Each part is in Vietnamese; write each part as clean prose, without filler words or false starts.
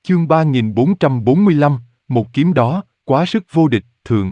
Chương 3445, một kiếm đó, quá sức vô địch, thượng.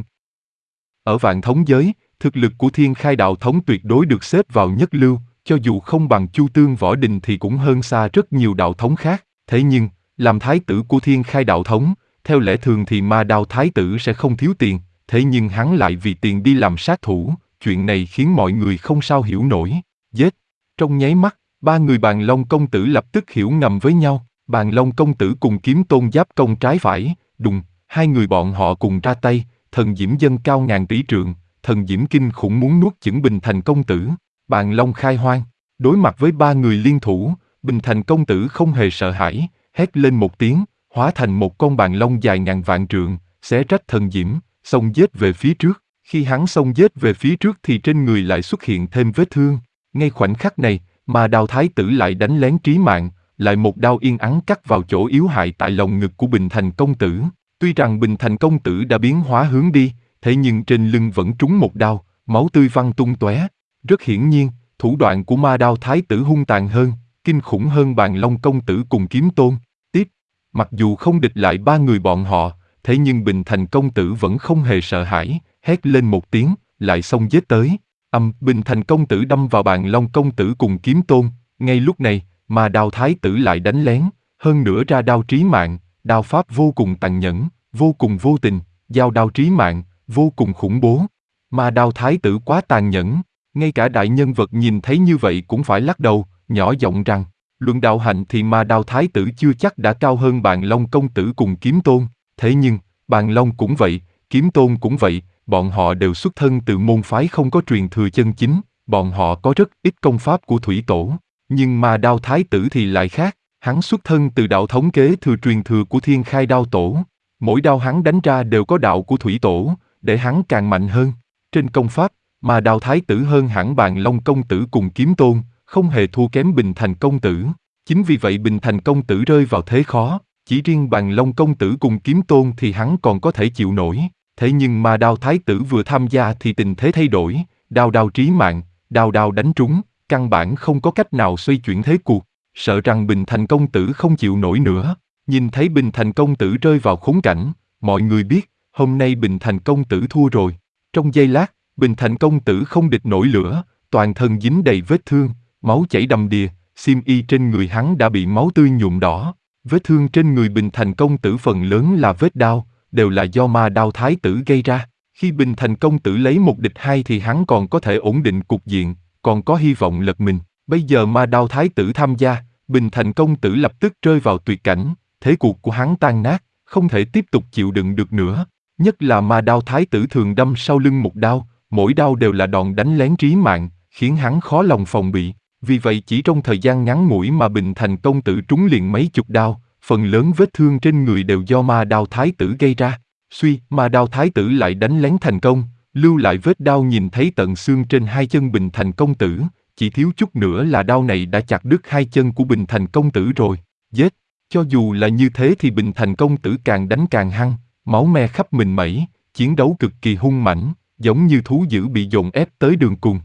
Ở vạn thống giới, thực lực của Thiên Khai Đạo Thống tuyệt đối được xếp vào nhất lưu, cho dù không bằng Chu Tương Võ Đình thì cũng hơn xa rất nhiều đạo thống khác. Thế nhưng, làm thái tử của Thiên Khai Đạo Thống, theo lẽ thường thì Ma Đao thái tử sẽ không thiếu tiền, thế nhưng hắn lại vì tiền đi làm sát thủ, chuyện này khiến mọi người không sao hiểu nổi. Giết! Trong nháy mắt, ba người Bàn Long công tử lập tức hiểu ngầm với nhau. Bàn Long công tử cùng Kiếm Tôn giáp công trái phải, đùng, hai người bọn họ cùng ra tay, thần diễm dâng cao ngàn tỷ trượng, thần diễm kinh khủng muốn nuốt chửng Bình Thành công tử. Bàn Long khai hoang, đối mặt với ba người liên thủ, Bình Thành công tử không hề sợ hãi, hét lên một tiếng, hóa thành một con bàn long dài ngàn vạn trượng, xé rách thần diễm, xông giết về phía trước. Khi hắn xông giết về phía trước thì trên người lại xuất hiện thêm vết thương. Ngay khoảnh khắc này, mà Đao thái tử lại đánh lén trí mạng, lại một đao yên ắng cắt vào chỗ yếu hại tại lồng ngực của Bình Thành công tử. Tuy rằng Bình Thành công tử đã biến hóa hướng đi, thế nhưng trên lưng vẫn trúng một đao, máu tươi văng tung tóe. Rất hiển nhiên, thủ đoạn của Ma Đao thái tử hung tàn hơn, kinh khủng hơn Bàn Long công tử cùng Kiếm Tôn. Tiếp, mặc dù không địch lại ba người bọn họ, thế nhưng Bình Thành công tử vẫn không hề sợ hãi, hét lên một tiếng, lại xông giết tới. Bình Thành công tử đâm vào Bàn Long công tử cùng Kiếm Tôn. Ngay lúc này, Ma Đao thái tử lại đánh lén, hơn nữa ra đao trí mạng, đao pháp vô cùng tàn nhẫn, vô cùng vô tình, giao đao trí mạng, vô cùng khủng bố. Ma Đao thái tử quá tàn nhẫn, ngay cả đại nhân vật nhìn thấy như vậy cũng phải lắc đầu, nhỏ giọng rằng, luận đạo hạnh thì Ma Đao thái tử chưa chắc đã cao hơn Bàn Long công tử cùng Kiếm Tôn, thế nhưng, Bàn Long cũng vậy, Kiếm Tôn cũng vậy, bọn họ đều xuất thân từ môn phái không có truyền thừa chân chính, bọn họ có rất ít công pháp của thủy tổ. Nhưng Ma Đao thái tử thì lại khác, hắn xuất thân từ đạo thống kế thừa truyền thừa của Thiên Khai Đao tổ. Mỗi đao hắn đánh ra đều có đạo của thủy tổ, để hắn càng mạnh hơn. Trên công pháp, Ma Đao thái tử hơn hẳn Bàn Long công tử cùng Kiếm Tôn, không hề thua kém Bình Thành công tử. Chính vì vậy Bình Thành công tử rơi vào thế khó, chỉ riêng Bàn Long công tử cùng Kiếm Tôn thì hắn còn có thể chịu nổi. Thế nhưng Ma Đao thái tử vừa tham gia thì tình thế thay đổi, đao đao trí mạng, đao đao đánh trúng, căn bản không có cách nào xoay chuyển thế cuộc, sợ rằng Bình Thành công tử không chịu nổi nữa. Nhìn thấy Bình Thành công tử rơi vào khốn cảnh, mọi người biết, hôm nay Bình Thành công tử thua rồi. Trong giây lát, Bình Thành công tử không địch nổi lửa, toàn thân dính đầy vết thương, máu chảy đầm đìa, xiêm y trên người hắn đã bị máu tươi nhuộm đỏ. Vết thương trên người Bình Thành công tử phần lớn là vết đao, đều là do Ma Đao thái tử gây ra. Khi Bình Thành công tử lấy một địch hai thì hắn còn có thể ổn định cục diện, còn có hy vọng lật mình. Bây giờ Ma Đao thái tử tham gia, Bình Thành công tử lập tức rơi vào tuyệt cảnh, thế cuộc của hắn tan nát, không thể tiếp tục chịu đựng được nữa. Nhất là Ma Đao thái tử thường đâm sau lưng một đao, mỗi đao đều là đòn đánh lén trí mạng, khiến hắn khó lòng phòng bị. Vì vậy chỉ trong thời gian ngắn ngủi mà Bình Thành công tử trúng liền mấy chục đao, phần lớn vết thương trên người đều do Ma Đao thái tử gây ra. Suy, Ma Đao thái tử lại đánh lén thành công, lưu lại vết đao nhìn thấy tận xương trên hai chân Bình Thành công tử, chỉ thiếu chút nữa là đao này đã chặt đứt hai chân của Bình Thành công tử rồi. Giết! Cho dù là như thế thì Bình Thành công tử càng đánh càng hăng, máu me khắp mình mẩy, chiến đấu cực kỳ hung mãnh, giống như thú dữ bị dồn ép tới đường cùng.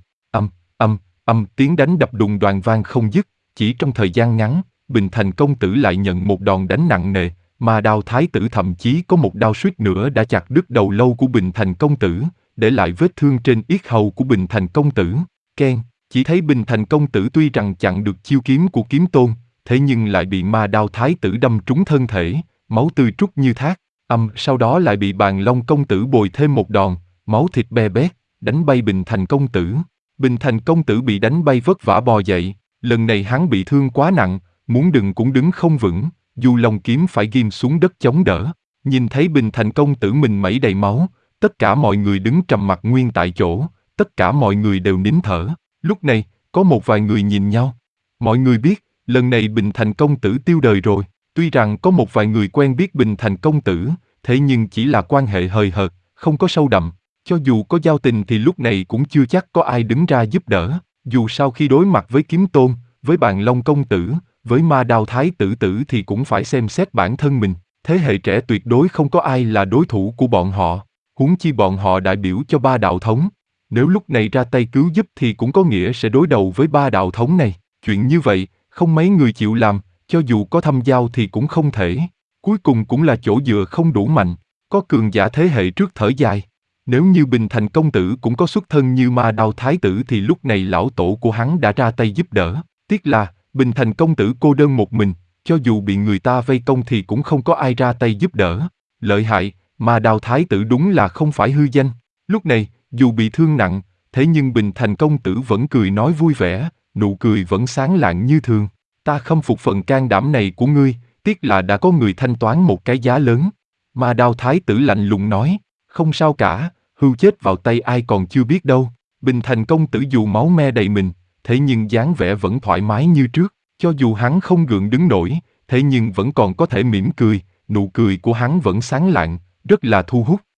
Tiếng đánh đập đùng đoàng vang không dứt, chỉ trong thời gian ngắn, Bình Thành công tử lại nhận một đòn đánh nặng nề. Ma Đao thái tử thậm chí có một đao suýt nữa đã chặt đứt đầu lâu của Bình Thành công tử, để lại vết thương trên yết hầu của Bình Thành công tử. Keng, chỉ thấy Bình Thành công tử tuy rằng chặn được chiêu kiếm của Kiếm Tôn, thế nhưng lại bị Ma Đao thái tử đâm trúng thân thể, máu tươi trút như thác. Sau đó lại bị Bàn Long công tử bồi thêm một đòn, máu thịt be bét, đánh bay Bình Thành công tử. Bình Thành công tử bị đánh bay vất vả bò dậy, lần này hắn bị thương quá nặng, muốn đứng cũng đứng không vững. Dù lòng kiếm phải ghim xuống đất chống đỡ. Nhìn thấy Bình Thành công tử mình mẩy đầy máu, tất cả mọi người đứng trầm mặc nguyên tại chỗ, tất cả mọi người đều nín thở. Lúc này, có một vài người nhìn nhau. Mọi người biết, lần này Bình Thành công tử tiêu đời rồi. Tuy rằng có một vài người quen biết Bình Thành công tử, thế nhưng chỉ là quan hệ hời hợt, không có sâu đậm. Cho dù có giao tình thì lúc này cũng chưa chắc có ai đứng ra giúp đỡ. Dù sau khi đối mặt với Kiếm Tôn, với Bàn Long công tử, với Ma Đao thái tử thì cũng phải xem xét bản thân mình. Thế hệ trẻ tuyệt đối không có ai là đối thủ của bọn họ. Huống chi bọn họ đại biểu cho ba đạo thống. Nếu lúc này ra tay cứu giúp thì cũng có nghĩa sẽ đối đầu với ba đạo thống này. Chuyện như vậy, không mấy người chịu làm, cho dù có thâm giao thì cũng không thể. Cuối cùng cũng là chỗ dựa không đủ mạnh, có cường giả thế hệ trước thở dài. Nếu như Bình Thành công tử cũng có xuất thân như Ma Đao thái tử thì lúc này lão tổ của hắn đã ra tay giúp đỡ. Tiếc là, Bình Thành công tử cô đơn một mình, cho dù bị người ta vây công thì cũng không có ai ra tay giúp đỡ. Lợi hại, Ma Đao thái tử đúng là không phải hư danh. Lúc này, dù bị thương nặng, thế nhưng Bình Thành công tử vẫn cười nói vui vẻ, nụ cười vẫn sáng lạng như thường. Ta khâm phục phần can đảm này của ngươi, tiếc là đã có người thanh toán một cái giá lớn. Ma Đao thái tử lạnh lùng nói, không sao cả, hưu chết vào tay ai còn chưa biết đâu. Bình Thành công tử dù máu me đầy mình, thế nhưng dáng vẻ vẫn thoải mái như trước, cho dù hắn không gượng đứng nổi, thế nhưng vẫn còn có thể mỉm cười, nụ cười của hắn vẫn sáng lạng, rất là thu hút.